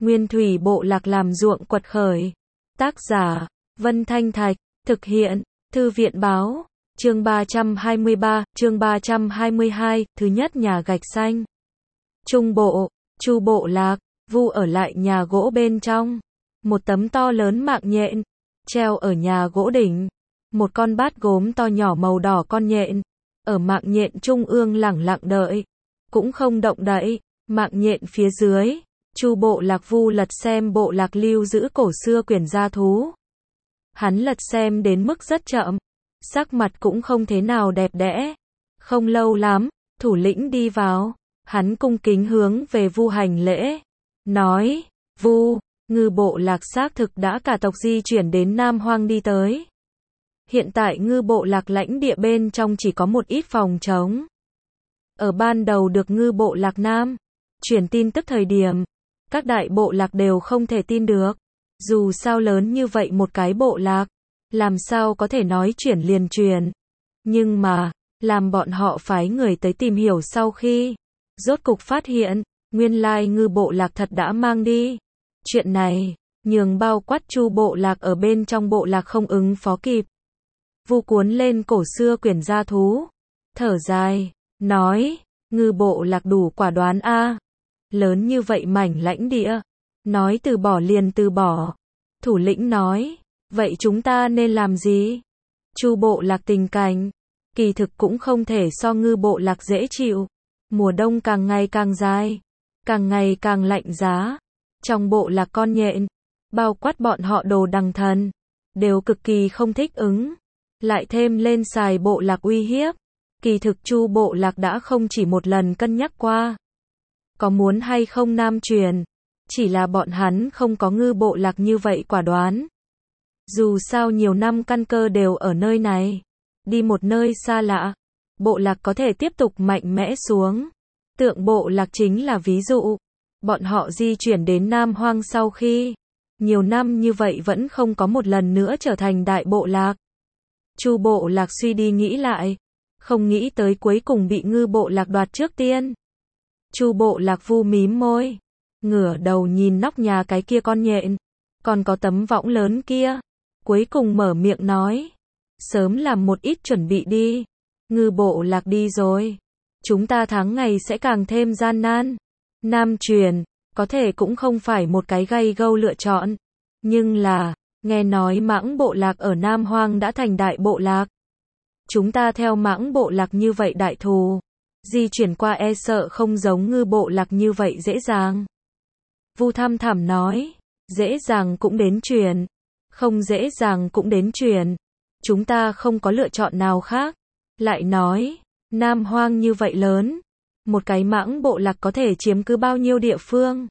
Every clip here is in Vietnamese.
Nguyên thủy bộ lạc làm ruộng quật khởi. Tác giả, Vân Thanh Thạch, thực hiện, Thư viện báo, chương 323, chương 322, thứ nhất nhà gạch xanh. Trung bộ, Chu bộ lạc, Vu ở lại nhà gỗ bên trong. Một tấm to lớn mạng nhện, treo ở nhà gỗ đỉnh. Một con bát gốm to nhỏ màu đỏ con nhện, ở mạng nhện trung ương lẳng lặng đợi, cũng không động đậy. Mạng nhện phía dưới, Chu bộ lạc Vu lật xem bộ lạc lưu giữ cổ xưa quyển gia thú. Hắn lật xem đến mức rất chậm, sắc mặt cũng không thế nào đẹp đẽ. Không lâu lắm, thủ lĩnh đi vào, hắn cung kính hướng về Vu hành lễ, nói, Vu, ngư bộ lạc xác thực đã cả tộc di chuyển đến Nam Hoang đi tới. Hiện tại ngư bộ lạc lãnh địa bên trong chỉ có một ít phòng trống. Ở ban đầu được ngư bộ lạc Nam truyền tin tức thời điểm, các đại bộ lạc đều không thể tin được. Dù sao lớn như vậy một cái bộ lạc, làm sao có thể nói chuyển liền truyền. Nhưng mà, làm bọn họ phái người tới tìm hiểu sau khi rốt cục phát hiện, nguyên lai ngư bộ lạc thật đã mang đi. Chuyện này, nhường bao quát Chu bộ lạc ở bên trong bộ lạc không ứng phó kịp. Vu cuốn lên cổ xưa quyển gia thú, thở dài, nói, ngư bộ lạc đủ quả đoán a. Lớn như vậy mảnh lãnh địa, nói từ bỏ liền từ bỏ. Thủ lĩnh nói, vậy chúng ta nên làm gì? Chu bộ lạc tình cảnh, kỳ thực cũng không thể so ngư bộ lạc dễ chịu. Mùa đông càng ngày càng dài, càng ngày càng lạnh giá. Trong bộ lạc con nhện, bao quát bọn họ Đồ Đằng Thần, đều cực kỳ không thích ứng. Lại thêm lên xài bộ lạc uy hiếp. Kỳ thực Chu bộ lạc đã không chỉ một lần cân nhắc qua có muốn hay không nam truyền, chỉ là bọn hắn không có ngư bộ lạc như vậy quả đoán. Dù sao nhiều năm căn cơ đều ở nơi này, đi một nơi xa lạ, bộ lạc có thể tiếp tục mạnh mẽ xuống. Tượng bộ lạc chính là ví dụ. Bọn họ di chuyển đến Nam Hoang sau khi nhiều năm như vậy vẫn không có một lần nữa trở thành đại bộ lạc. Chu bộ lạc suy đi nghĩ lại, không nghĩ tới cuối cùng bị ngư bộ lạc đoạt trước tiên. Chu bộ lạc Vu mím môi, ngửa đầu nhìn nóc nhà cái kia con nhện, còn có tấm võng lớn kia, cuối cùng mở miệng nói, sớm làm một ít chuẩn bị đi, ngư bộ lạc đi rồi, chúng ta tháng ngày sẽ càng thêm gian nan. Nam truyền, có thể cũng không phải một cái gay gâu lựa chọn, nhưng là, nghe nói Mãng bộ lạc ở Nam Hoang đã thành đại bộ lạc. Chúng ta theo Mãng bộ lạc như vậy đại thù, di chuyển qua e sợ không giống ngư bộ lạc như vậy dễ dàng. Vu thăm thẳm nói, dễ dàng cũng đến truyền, không dễ dàng cũng đến truyền, chúng ta không có lựa chọn nào khác. Lại nói, Nam Hoang như vậy lớn, một cái Mãng bộ lạc có thể chiếm cứ bao nhiêu địa phương?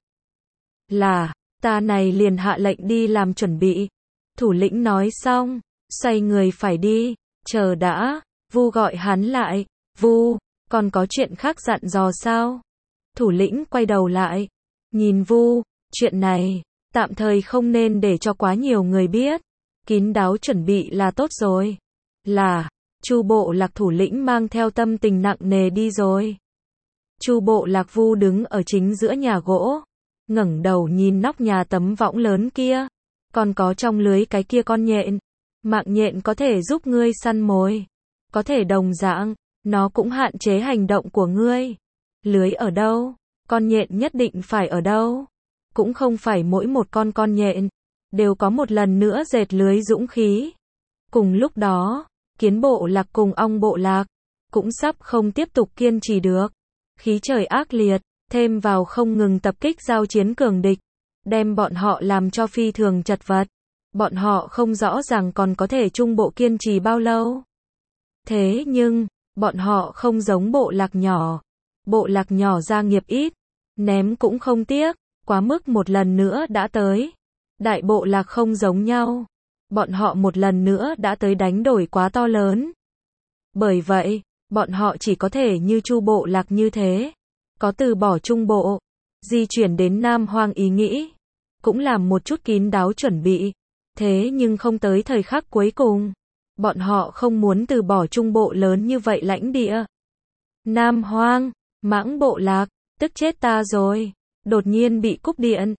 Là, ta này liền hạ lệnh đi làm chuẩn bị. Thủ lĩnh nói xong, xoay người phải đi, chờ đã, Vu gọi hắn lại, Vu, còn có chuyện khác dặn dò sao? Thủ lĩnh quay đầu lại, nhìn Vu, chuyện này, tạm thời không nên để cho quá nhiều người biết, kín đáo chuẩn bị là tốt rồi. Là, Chu bộ lạc thủ lĩnh mang theo tâm tình nặng nề đi rồi. Chu bộ lạc Vu đứng ở chính giữa nhà gỗ, ngẩng đầu nhìn nóc nhà tấm võng lớn kia, còn có trong lưới cái kia con nhện. Mạng nhện có thể giúp ngươi săn mồi, có thể đồng dạng, nó cũng hạn chế hành động của ngươi. Lưới ở đâu, con nhện nhất định phải ở đâu. Cũng không phải mỗi một con nhện đều có một lần nữa dệt lưới dũng khí. Cùng lúc đó, Kiến bộ lạc cùng Ong bộ lạc cũng sắp không tiếp tục kiên trì được. Khí trời ác liệt, thêm vào không ngừng tập kích giao chiến cường địch, đem bọn họ làm cho phi thường chật vật. Bọn họ không rõ ràng còn có thể trung bộ kiên trì bao lâu. Thế nhưng, bọn họ không giống bộ lạc nhỏ. Bộ lạc nhỏ gia nghiệp ít, ném cũng không tiếc, quá mức một lần nữa đã tới. Đại bộ lạc không giống nhau. Bọn họ một lần nữa đã tới đánh đổi quá to lớn. Bởi vậy, bọn họ chỉ có thể như Chu bộ lạc như thế. Có từ bỏ trung bộ, di chuyển đến Nam Hoang ý nghĩ. Cũng làm một chút kín đáo chuẩn bị. Thế nhưng không tới thời khắc cuối cùng. Bọn họ không muốn từ bỏ trung bộ lớn như vậy lãnh địa. Nam Hoang, Mãng bộ lạc, tức chết ta rồi. Đột nhiên bị cúp điện.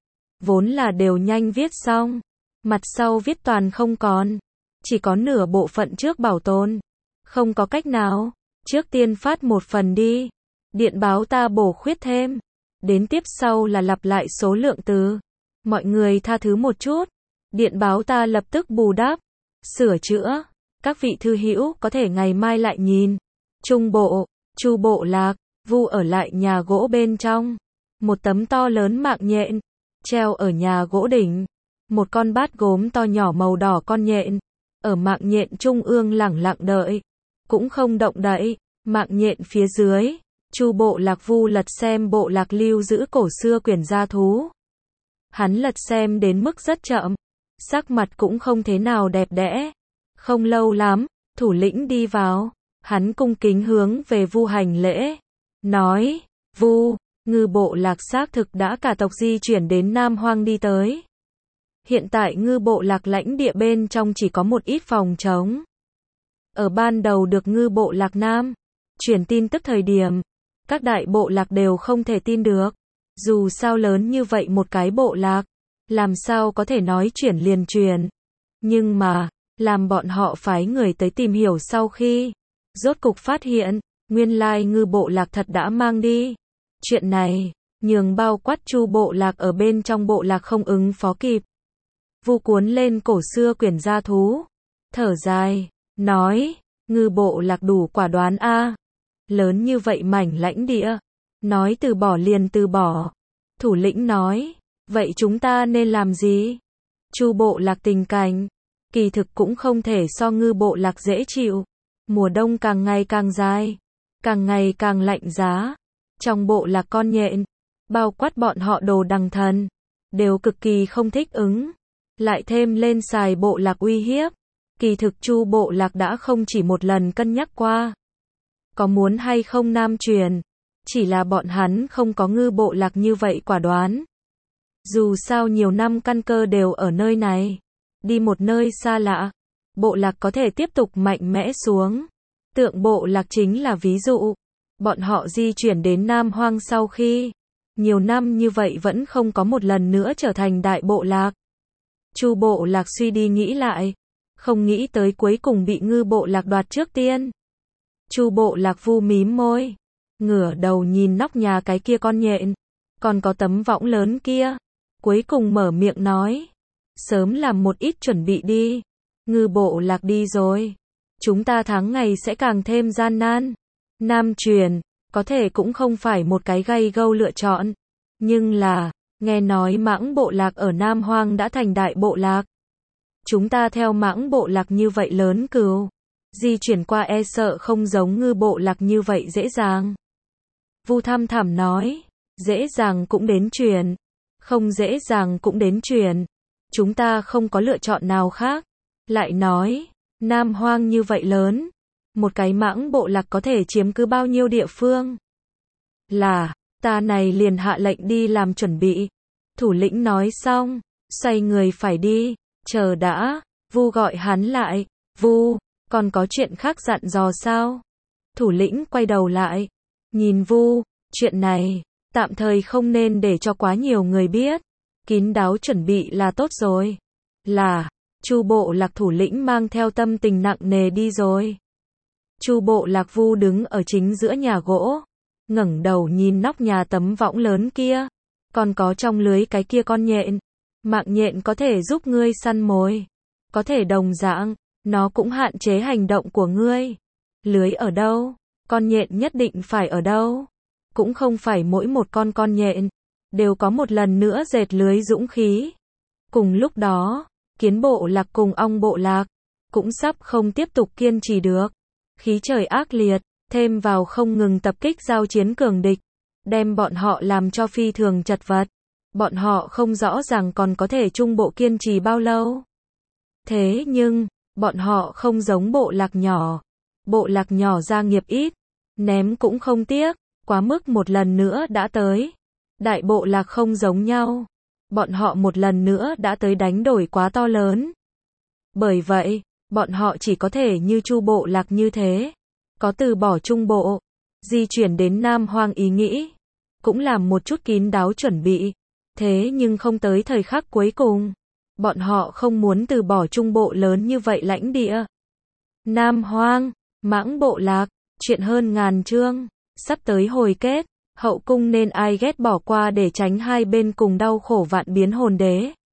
vốn là đều nhanh viết xong, mặt sau viết toàn không còn, chỉ có nửa bộ phận trước bảo tồn. Không có cách nào, trước tiên phát một phần đi, điện báo ta bổ khuyết thêm, đến tiếp sau là lặp lại số lượng từ. Mọi người tha thứ một chút, điện báo ta lập tức bù đắp, sửa chữa, các vị thư hữu có thể ngày mai lại nhìn. Trung bộ, Chu Bộ Lạc, Vu ở lại nhà gỗ bên trong, một tấm to lớn mạng nhện, treo ở nhà gỗ đỉnh, một con bát gốm to nhỏ màu đỏ con nhện, ở mạng nhện trung ương lẳng lặng đợi, cũng không động đậy, mạng nhện phía dưới, Chu Bộ Lạc Vu lật xem bộ lạc lưu giữ cổ xưa quyển gia thú. Hắn lật xem đến mức rất chậm, sắc mặt cũng không thế nào đẹp đẽ. Không lâu lắm, thủ lĩnh đi vào, hắn cung kính hướng về Vu hành lễ, nói, Vu, Ngư Bộ Lạc xác thực đã cả tộc di chuyển đến Nam Hoang đi tới. Hiện tại Ngư Bộ Lạc lãnh địa bên trong chỉ có một ít phòng trống. Ở ban đầu được Ngư Bộ Lạc Nam truyền tin tức thời điểm, các đại bộ lạc đều không thể tin được. Dù sao lớn như vậy một cái bộ lạc, làm sao có thể nói chuyển liền truyền. Nhưng mà, làm bọn họ phái người tới tìm hiểu sau khi, rốt cục phát hiện, nguyên lai Ngư Bộ Lạc thật đã mang đi. Chuyện này, nhường bao quát Chu Bộ Lạc ở bên trong bộ lạc không ứng phó kịp. Vu cuốn lên cổ xưa quyển gia thú, thở dài, nói, Ngư Bộ Lạc đủ quả đoán a, lớn như vậy mảnh lãnh địa, nói từ bỏ liền từ bỏ. Thủ lĩnh nói, vậy chúng ta nên làm gì? Chu Bộ Lạc tình cảnh, kỳ thực cũng không thể so Ngư Bộ Lạc dễ chịu. Mùa đông càng ngày càng dài, càng ngày càng lạnh giá. Trong bộ lạc con nhện, bao quát bọn họ Đồ Đằng Thần, đều cực kỳ không thích ứng. Lại thêm lên xài bộ lạc uy hiếp. Kỳ thực Chu Bộ Lạc đã không chỉ một lần cân nhắc qua. Có muốn hay không nam truyền, chỉ là bọn hắn không có Ngư Bộ Lạc như vậy quả đoán. Dù sao nhiều năm căn cơ đều ở nơi này, đi một nơi xa lạ, bộ lạc có thể tiếp tục mạnh mẽ xuống. Tượng Bộ Lạc chính là ví dụ. Bọn họ di chuyển đến Nam Hoang sau khi nhiều năm như vậy vẫn không có một lần nữa trở thành đại bộ lạc. Chu Bộ Lạc suy đi nghĩ lại, không nghĩ tới cuối cùng bị Ngư Bộ Lạc đoạt trước tiên. Chu Bộ Lạc Vu mím môi, ngửa đầu nhìn nóc nhà cái kia con nhện, còn có tấm võng lớn kia, cuối cùng mở miệng nói, sớm làm một ít chuẩn bị đi, Ngư Bộ Lạc đi rồi, chúng ta tháng ngày sẽ càng thêm gian nan. Nam truyền, có thể cũng không phải một cái gay gâu lựa chọn, nhưng là, nghe nói Mãng Bộ Lạc ở Nam Hoang đã thành đại bộ lạc. Chúng ta theo Mãng Bộ Lạc như vậy lớn cừu, di chuyển qua e sợ không giống Ngư Bộ Lạc như vậy dễ dàng. Vu thăm thẳm nói, dễ dàng cũng đến truyền, không dễ dàng cũng đến truyền, chúng ta không có lựa chọn nào khác. Lại nói, Nam Hoang như vậy lớn, một cái Mãng Bộ Lạc có thể chiếm cứ bao nhiêu địa phương? Là, ta này liền hạ lệnh đi làm chuẩn bị. Thủ lĩnh nói xong, xoay người phải đi, chờ đã, Vu gọi hắn lại, Vu, còn có chuyện khác dặn dò sao? Thủ lĩnh quay đầu lại, nhìn Vu, chuyện này, tạm thời không nên để cho quá nhiều người biết, kín đáo chuẩn bị là tốt rồi. Là, Chu Bộ Lạc thủ lĩnh mang theo tâm tình nặng nề đi rồi. Chu Bộ Lạc Vu đứng ở chính giữa nhà gỗ, ngẩng đầu nhìn nóc nhà tấm võng lớn kia, còn có trong lưới cái kia con nhện. Mạng nhện có thể giúp ngươi săn mồi, có thể đồng dạng, nó cũng hạn chế hành động của ngươi. Lưới ở đâu, con nhện nhất định phải ở đâu. Cũng không phải mỗi một con nhện đều có một lần nữa dệt lưới dũng khí. Cùng lúc đó, Kiến Bộ Lạc cùng Ong Bộ Lạc cũng sắp không tiếp tục kiên trì được. Khí trời ác liệt, thêm vào không ngừng tập kích giao chiến cường địch, đem bọn họ làm cho phi thường chật vật. Bọn họ không rõ ràng còn có thể trung bộ kiên trì bao lâu. Thế nhưng, bọn họ không giống bộ lạc nhỏ. Bộ lạc nhỏ gia nghiệp ít, ném cũng không tiếc, quá mức một lần nữa đã tới. Đại bộ lạc không giống nhau. Bọn họ một lần nữa đã tới đánh đổi quá to lớn. Bởi vậy, bọn họ chỉ có thể như Chu Bộ Lạc như thế. Có từ bỏ trung bộ, di chuyển đến Nam Hoang ý nghĩ. Cũng làm một chút kín đáo chuẩn bị. Thế nhưng không tới thời khắc cuối cùng, bọn họ không muốn từ bỏ trung bộ lớn như vậy lãnh địa. Nam Hoang, Mãng Bộ Lạc, chuyện hơn ngàn chương, sắp tới hồi kết, hậu cung nên ai ghét bỏ qua để tránh hai bên cùng đau khổ vạn biến hồn đế.